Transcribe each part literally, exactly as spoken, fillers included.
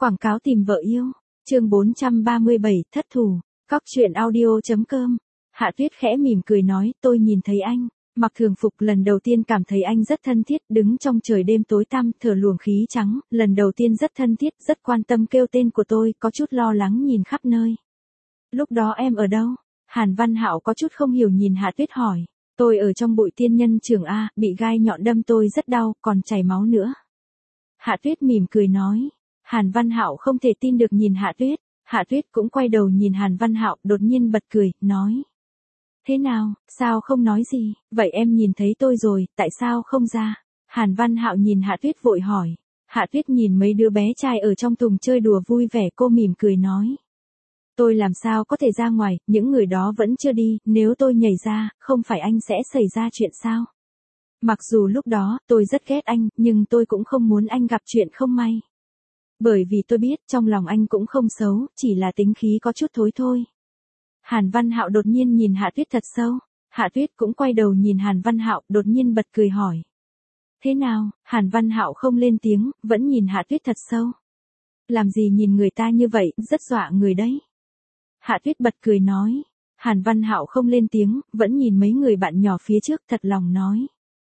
Quảng cáo tìm vợ yêu. Chương bốn trăm ba mươi bảy, thất thủ. Cóc truyện audio.com. Hạ Tuyết khẽ mỉm cười nói, tôi nhìn thấy anh, mặc thường phục lần đầu tiên cảm thấy anh rất thân thiết, đứng trong trời đêm tối tăm, thở luồng khí trắng, lần đầu tiên rất thân thiết, rất quan tâm kêu tên của tôi, có chút lo lắng nhìn khắp nơi. Lúc đó em ở đâu? Hàn Văn Hạo có chút không hiểu nhìn Hạ Tuyết hỏi. Tôi ở trong bụi tiên nhân trường A, bị gai nhọn đâm tôi rất đau, còn chảy máu nữa. Hạ Tuyết mỉm cười nói. Hàn Văn Hạo không thể tin được nhìn Hạ Tuyết. Hạ Tuyết cũng quay đầu nhìn Hàn Văn Hạo, đột nhiên bật cười, nói. Thế nào, sao không nói gì, vậy em nhìn thấy tôi rồi, tại sao không ra? Hàn Văn Hạo nhìn Hạ Tuyết vội hỏi. Hạ Tuyết nhìn mấy đứa bé trai ở trong tùng chơi đùa vui vẻ, cô mỉm cười nói. Tôi làm sao có thể ra ngoài, những người đó vẫn chưa đi, nếu tôi nhảy ra, không phải anh sẽ xảy ra chuyện sao? Mặc dù lúc đó, tôi rất ghét anh, nhưng tôi cũng không muốn anh gặp chuyện không may. Bởi vì tôi biết, trong lòng anh cũng không xấu, chỉ là tính khí có chút thối thôi. Hàn Văn Hạo đột nhiên nhìn Hạ Tuyết thật sâu. Hạ Tuyết cũng quay đầu nhìn Hàn Văn Hạo, đột nhiên bật cười hỏi. Thế nào? Hàn Văn Hạo không lên tiếng, vẫn nhìn Hạ Tuyết thật sâu. Làm gì nhìn người ta như vậy, rất dọa người đấy. Hạ Tuyết bật cười nói. Hàn Văn Hạo không lên tiếng, vẫn nhìn mấy người bạn nhỏ phía trước, thật lòng nói.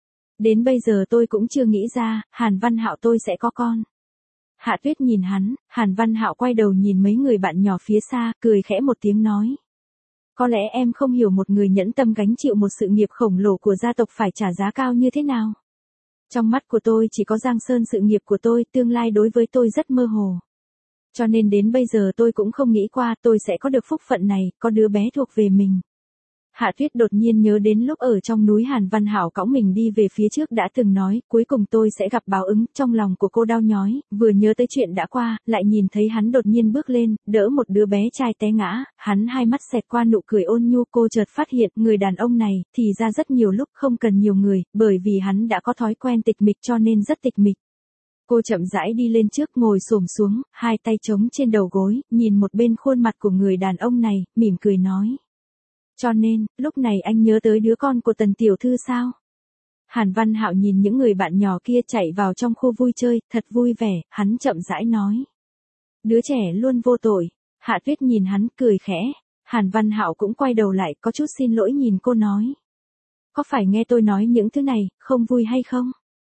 Đến bây giờ tôi cũng chưa nghĩ ra, Hàn Văn Hạo tôi sẽ có con. Hạ Tuyết nhìn hắn, Hàn Văn Hạo quay đầu nhìn mấy người bạn nhỏ phía xa, cười khẽ một tiếng nói. Có lẽ em không hiểu một người nhẫn tâm gánh chịu một sự nghiệp khổng lồ của gia tộc phải trả giá cao như thế nào. Trong mắt của tôi chỉ có Giang Sơn, sự nghiệp của tôi, tương lai đối với tôi rất mơ hồ. Cho nên đến bây giờ tôi cũng không nghĩ qua tôi sẽ có được phúc phận này, có đứa bé thuộc về mình. Hạ Tuyết đột nhiên nhớ đến lúc ở trong núi Hàn Văn Hạo cõng mình đi về phía trước đã từng nói, cuối cùng tôi sẽ gặp báo ứng, trong lòng của cô đau nhói, vừa nhớ tới chuyện đã qua, lại nhìn thấy hắn đột nhiên bước lên, đỡ một đứa bé trai té ngã, hắn hai mắt xẹt qua nụ cười ôn nhu, cô chợt phát hiện, người đàn ông này, thì ra rất nhiều lúc không cần nhiều người, bởi vì hắn đã có thói quen tịch mịch cho nên rất tịch mịch. Cô chậm rãi đi lên trước, ngồi xổm xuống, hai tay chống trên đầu gối, nhìn một bên khuôn mặt của người đàn ông này, mỉm cười nói. Cho nên, lúc này anh nhớ tới đứa con của Tần tiểu thư sao? Hàn Văn Hạo nhìn những người bạn nhỏ kia chạy vào trong khu vui chơi, thật vui vẻ, hắn chậm rãi nói. Đứa trẻ luôn vô tội. Hạ Tuyết nhìn hắn, cười khẽ. Hàn Văn Hạo cũng quay đầu lại, có chút xin lỗi nhìn cô nói. Có phải nghe tôi nói những thứ này, không vui hay không?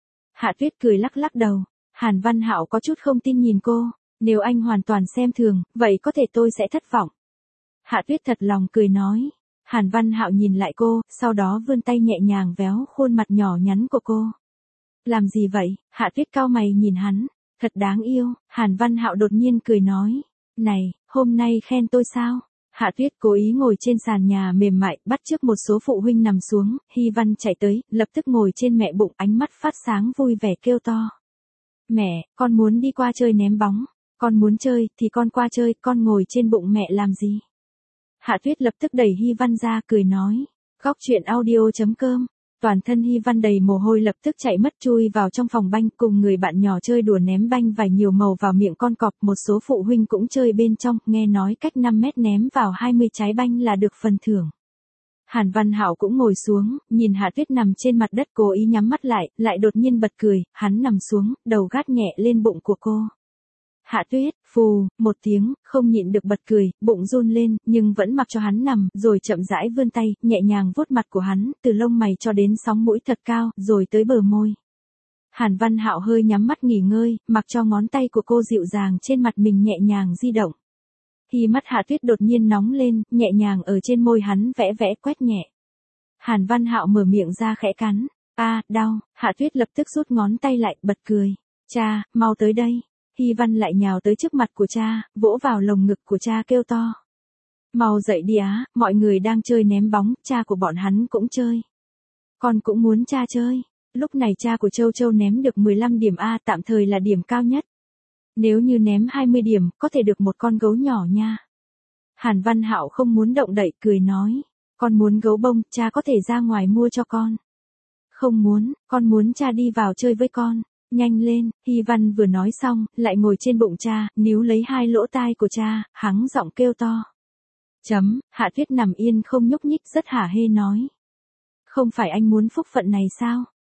Hạ Tuyết cười lắc lắc đầu. Hàn Văn Hạo có chút không tin nhìn cô. Nếu anh hoàn toàn xem thường, vậy có thể tôi sẽ thất vọng. Hạ Tuyết thật lòng cười nói. Hàn Văn Hạo nhìn lại cô, sau đó vươn tay nhẹ nhàng véo khuôn mặt nhỏ nhắn của cô. Làm gì vậy? Hạ Tuyết cau mày nhìn hắn. Thật đáng yêu. Hàn Văn Hạo đột nhiên cười nói. Này, hôm nay khen tôi sao? Hạ Tuyết cố ý ngồi trên sàn nhà mềm mại, bắt chước một số phụ huynh nằm xuống. Hy Văn chạy tới, lập tức ngồi trên mẹ bụng, ánh mắt phát sáng vui vẻ kêu to. Mẹ, con muốn đi qua chơi ném bóng. Con muốn chơi, thì con qua chơi, con ngồi trên bụng mẹ làm gì? Hạ Tuyết lập tức đẩy Hy Văn ra, cười nói. Cóc truyện audio.com. Toàn thân Hy Văn đầy mồ hôi lập tức chạy mất chui vào trong phòng banh, cùng người bạn nhỏ chơi đùa ném banh vải nhiều màu vào miệng con cọp. Một số phụ huynh cũng chơi bên trong, nghe nói cách năm mét ném vào hai mươi trái banh là được phần thưởng. Hàn Văn Hạo cũng ngồi xuống, nhìn Hạ Tuyết nằm trên mặt đất cố ý nhắm mắt lại, lại đột nhiên bật cười, hắn nằm xuống, đầu gác nhẹ lên bụng của cô. Hạ Tuyết, phù, một tiếng, không nhịn được bật cười, bụng run lên, nhưng vẫn mặc cho hắn nằm, rồi chậm rãi vươn tay, nhẹ nhàng vuốt mặt của hắn, từ lông mày cho đến sóng mũi thật cao, rồi tới bờ môi. Hàn Văn Hạo hơi nhắm mắt nghỉ ngơi, mặc cho ngón tay của cô dịu dàng trên mặt mình nhẹ nhàng di động. Thì mắt Hạ Tuyết đột nhiên nóng lên, nhẹ nhàng ở trên môi hắn vẽ vẽ quét nhẹ. Hàn Văn Hạo mở miệng ra khẽ cắn. A, à, đau. Hạ Tuyết lập tức rút ngón tay lại, bật cười. Cha, mau tới đây. Hy Văn lại nhào tới trước mặt của cha, vỗ vào lồng ngực của cha kêu to. Mau dậy đi á, mọi người đang chơi ném bóng, cha của bọn hắn cũng chơi. Con cũng muốn cha chơi. Lúc này cha của Châu Châu ném được mười lăm điểm A, tạm thời là điểm cao nhất. Nếu như ném hai mươi điểm, có thể được một con gấu nhỏ nha. Hàn Văn Hạo không muốn động đậy, cười nói. Con muốn gấu bông, cha có thể ra ngoài mua cho con. Không muốn, con muốn cha đi vào chơi với con. Nhanh lên, Hy Văn vừa nói xong, lại ngồi trên bụng cha, níu lấy hai lỗ tai của cha, hắng giọng kêu to. Chấm, Hạ Tuyết nằm yên không nhúc nhích rất hả hê nói. Không phải anh muốn phúc phận này sao?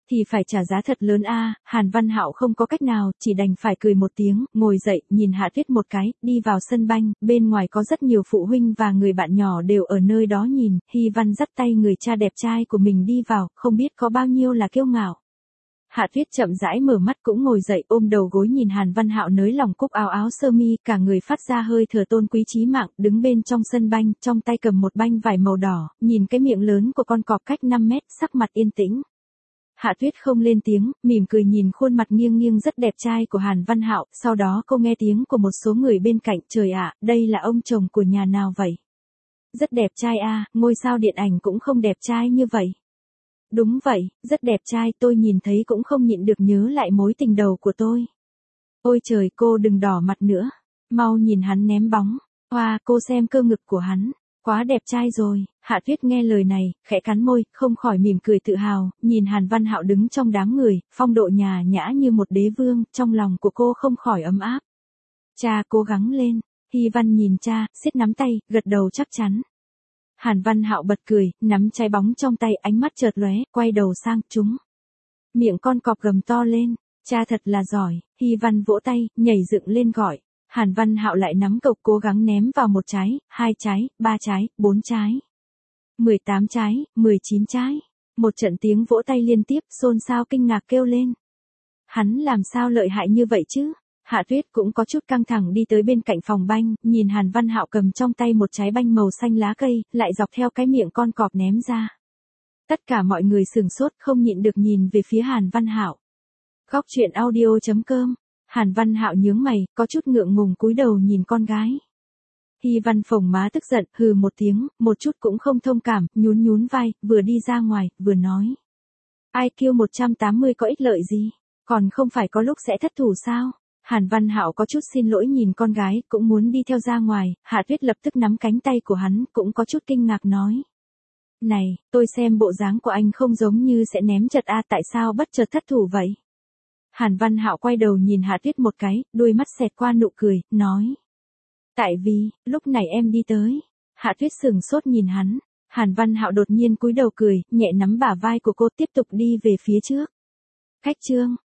Thì phải trả giá thật lớn a. Hàn Văn Hạo không có cách nào, chỉ đành phải cười một tiếng, ngồi dậy, nhìn Hạ Tuyết một cái, đi vào sân banh, bên ngoài có rất nhiều phụ huynh và người bạn nhỏ đều ở nơi đó nhìn, Hy Văn dắt tay người cha đẹp trai của mình đi vào, không biết có bao nhiêu là kiêu ngạo. Hạ Tuyết chậm rãi mở mắt cũng ngồi dậy ôm đầu gối nhìn Hàn Văn Hạo nới lòng cúc áo áo sơ mi, cả người phát ra hơi thở tôn quý chí mạng, đứng bên trong sân banh, trong tay cầm một banh vải màu đỏ, nhìn cái miệng lớn của con cọp cách năm mét, sắc mặt yên tĩnh. Hạ Tuyết không lên tiếng, mỉm cười nhìn khuôn mặt nghiêng nghiêng rất đẹp trai của Hàn Văn Hạo, sau đó cô nghe tiếng của một số người bên cạnh, trời ạ, đây là ông chồng của nhà nào vậy? Rất đẹp trai a, ngôi sao điện ảnh cũng không đẹp trai như vậy. Đúng vậy, rất đẹp trai, tôi nhìn thấy cũng không nhịn được nhớ lại mối tình đầu của tôi. Ôi trời, cô đừng đỏ mặt nữa, mau nhìn hắn ném bóng, hoa, wow, cô xem cơ ngực của hắn. Quá đẹp trai rồi. Hạ Tuyết nghe lời này, khẽ cắn môi, không khỏi mỉm cười tự hào, nhìn Hàn Văn Hạo đứng trong đám người, phong độ nhã nhã như một đế vương, trong lòng của cô không khỏi ấm áp. Cha cố gắng lên. Hy Văn nhìn cha, siết nắm tay, gật đầu chắc chắn. Hàn Văn Hạo bật cười, nắm trái bóng trong tay, ánh mắt chợt lóe, quay đầu sang chúng. Miệng con cọp gầm to lên, cha thật là giỏi. Hy Văn vỗ tay, nhảy dựng lên gọi. Hàn Văn Hạo lại nắm cộc cố gắng ném vào một trái, hai trái, ba trái, bốn trái. mười tám trái, mười chín trái. Một trận tiếng vỗ tay liên tiếp, xôn xao kinh ngạc kêu lên. Hắn làm sao lợi hại như vậy chứ? Hạ Tuyết cũng có chút căng thẳng đi tới bên cạnh phòng banh, nhìn Hàn Văn Hạo cầm trong tay một trái banh màu xanh lá cây, lại dọc theo cái miệng con cọp ném ra. Tất cả mọi người sửng sốt không nhịn được nhìn về phía Hàn Văn Hạo. Góc truyện audio chấm com. Hàn Văn Hạo nhướng mày, có chút ngượng ngùng cúi đầu nhìn con gái. Hy Văn phồng má tức giận, hừ một tiếng, một chút cũng không thông cảm, nhún nhún vai, vừa đi ra ngoài, vừa nói. i kiu một trăm tám mươi có ích lợi gì? Còn không phải có lúc sẽ thất thủ sao? Hàn Văn Hạo có chút xin lỗi nhìn con gái, cũng muốn đi theo ra ngoài, Hạ Tuyết lập tức nắm cánh tay của hắn, cũng có chút kinh ngạc nói. Này, tôi xem bộ dáng của anh không giống như sẽ ném chật a, tại sao bất chợt thất thủ vậy? Hàn Văn Hạo quay đầu nhìn Hạ Tuyết một cái, đôi mắt xẹt qua nụ cười, nói. Tại vì, lúc này em đi tới. Hạ Tuyết sửng sốt nhìn hắn. Hàn Văn Hạo đột nhiên cúi đầu cười, nhẹ nắm bả vai của cô tiếp tục đi về phía trước. Khách trương,